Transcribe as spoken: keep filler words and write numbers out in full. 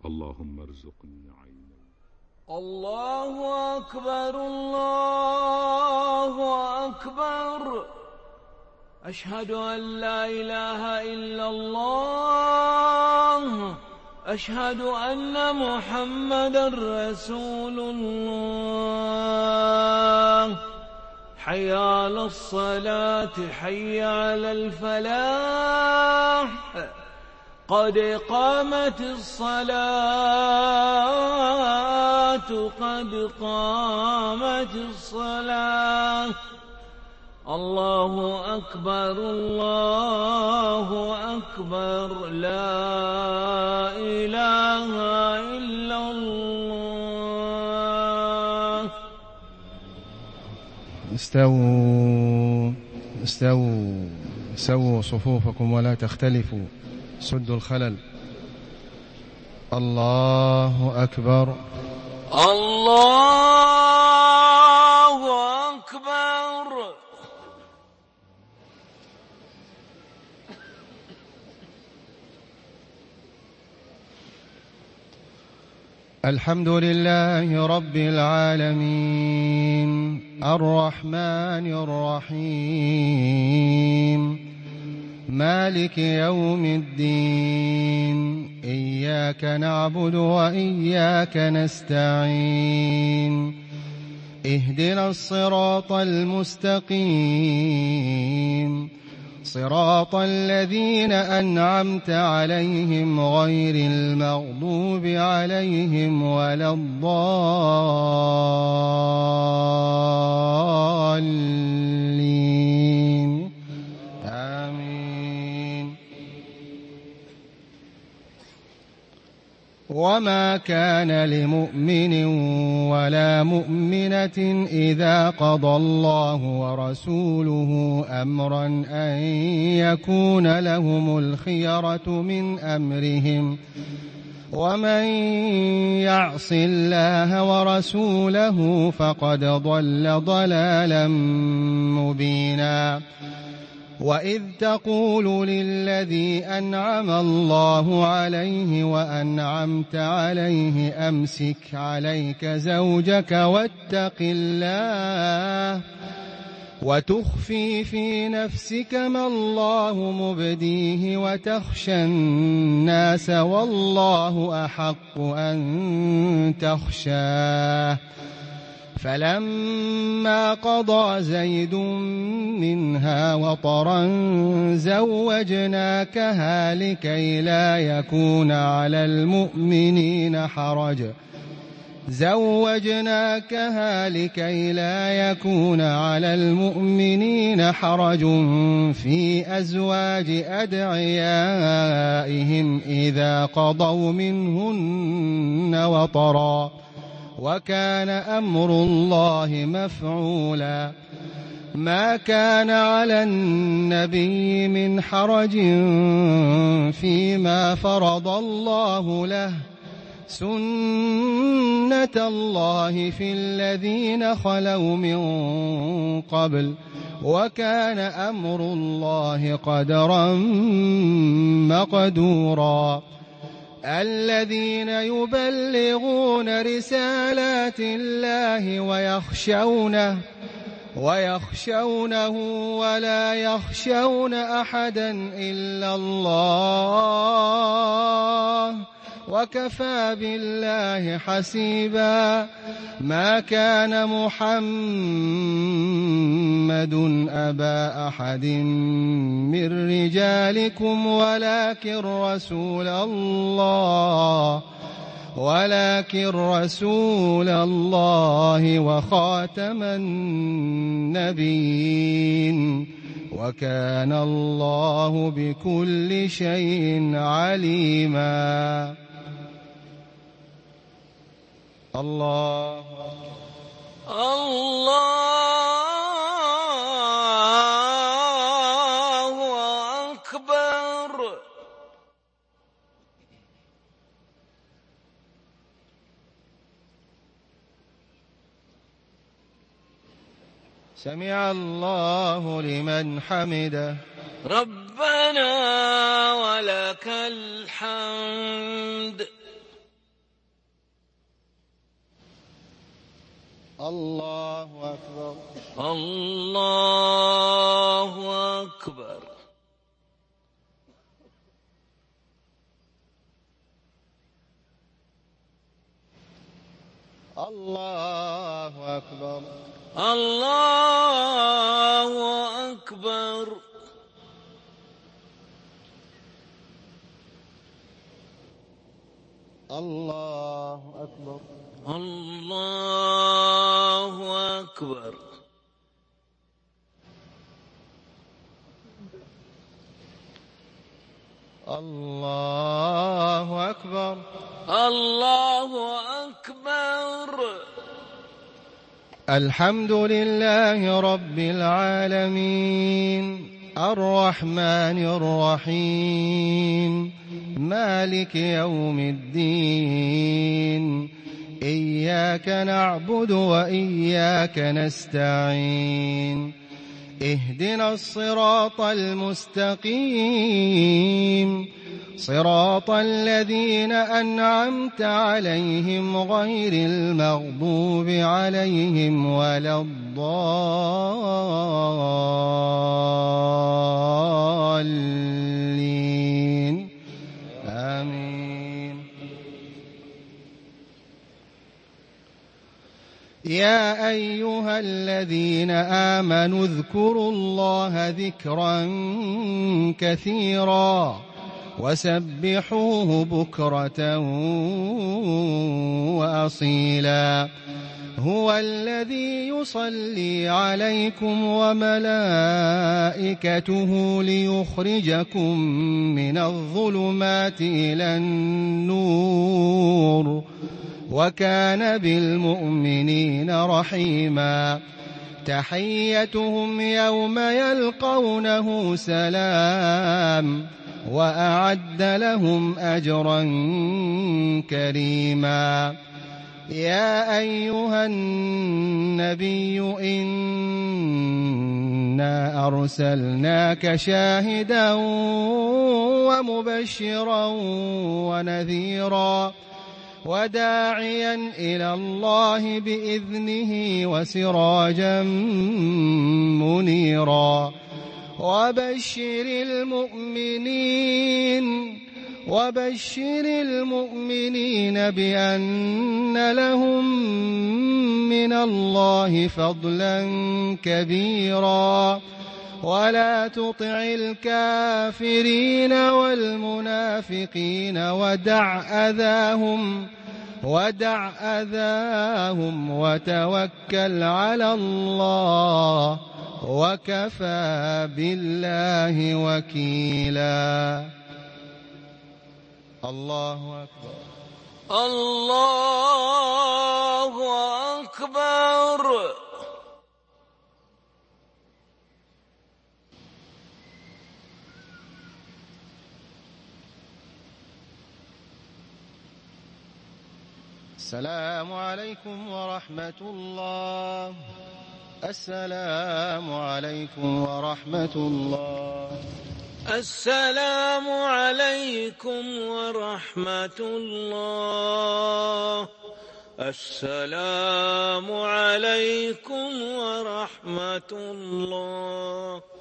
اللهم ارزقني عينا. الله أكبر الله أكبر. أشهد أن لا إله إلا الله. أشهد أن محمدا رسول الله. حي على الصلاة حي على الفلاح. قد قامت الصلاة قد قامت الصلاة. الله أكبر الله أكبر. لا إله إلا الله. استووا استووا سووا صفوفكم ولا تختلفوا، سدوا الخلل. الله أكبر الله أكبر. الحمد لله رب العالمين الرحمن الرحيم مالك يوم الدين. إياك نعبد وإياك نستعين. اهدنا الصراط المستقيم، صراط الذين أنعمت عليهم غير المغضوب عليهم ولا الضالين. آمين. وما كان لمؤمن ولا مؤمنة إذا قضى الله ورسوله أمرا أن يكون لهم الخيرة من أمرهم، ومن يعص الله ورسوله فقد ضل ضلالا مبينا. وإذ تقول للذي أنعم الله عليه وأنعمت عليه أمسك عليك زوجك واتق الله وتخفي في نفسك ما الله مبديه وتخشى الناس والله أحق أن تخشاه. فلما قضى زيد منها وطرا زوجناكها لكي لا يكون على المؤمنين حرج زوجناكها لكي لا يكون على المؤمنين حرج في أزواج أدعيائهم إذا قضوا منهن وطرا، وكان أمر الله مفعولا. ما كان على النبي من حرج فيما فرض الله له، سنة الله في الذين خلوا من قبل، وكان أمر الله قدرا مقدورا. الذين يبلغون رسالات الله ويخشونه ويخشونه ولا يخشون أحدا إلا الله، وكفى بالله حسيبا. ما كان محمد أبا أحد من رجالكم ولكن رسول الله ولكن رسول الله وخاتم النبيين، وكان الله بكل شيء عليما. الله الله أكبر. سمع الله لمن حمده. ربنا ولك الحمد. الله أكبر. الله أكبر. الله أكبر. الله أكبر. الله أكبر. الله أكبر. الله أكبر. الله أكبر. الحمد لله رب العالمين الرحمن الرحيم مالك يوم الدين إياك نعبد وإياك نستعين اهدنا الصراط المستقيم صراط الذين أنعمت عليهم غير المغضوب عليهم ولا الضالين آمين. يا أيها الذين آمنوا اذكروا الله ذكرا كثيرا وسبحوه بكرة وأصيلا هو الذي يصلي عليكم وملائكته ليخرجكم من الظلمات إلى النور وكان بالمؤمنين رحيما تحيتهم يوم يلقونه سلام وأعد لهم أجرا كريما يا أيها النبي إنا أرسلناك شاهدا ومبشرا ونذيرا وداعيا إلى الله بإذنه وسراجا منيرا وبشر المؤمنين وبشر المؤمنين بأن لهم من الله فضلا كبيرا ولا تطع الكافرين والمنافقين ودع أذاهم ودع أذاهم وتوكل على الله وكفى بالله وكيلا. الله أكبر. الله أكبر. السلام عليكم ورحمة الله. السلام عليكم ورحمة الله. السلام عليكم ورحمة الله. السلام عليكم ورحمة الله.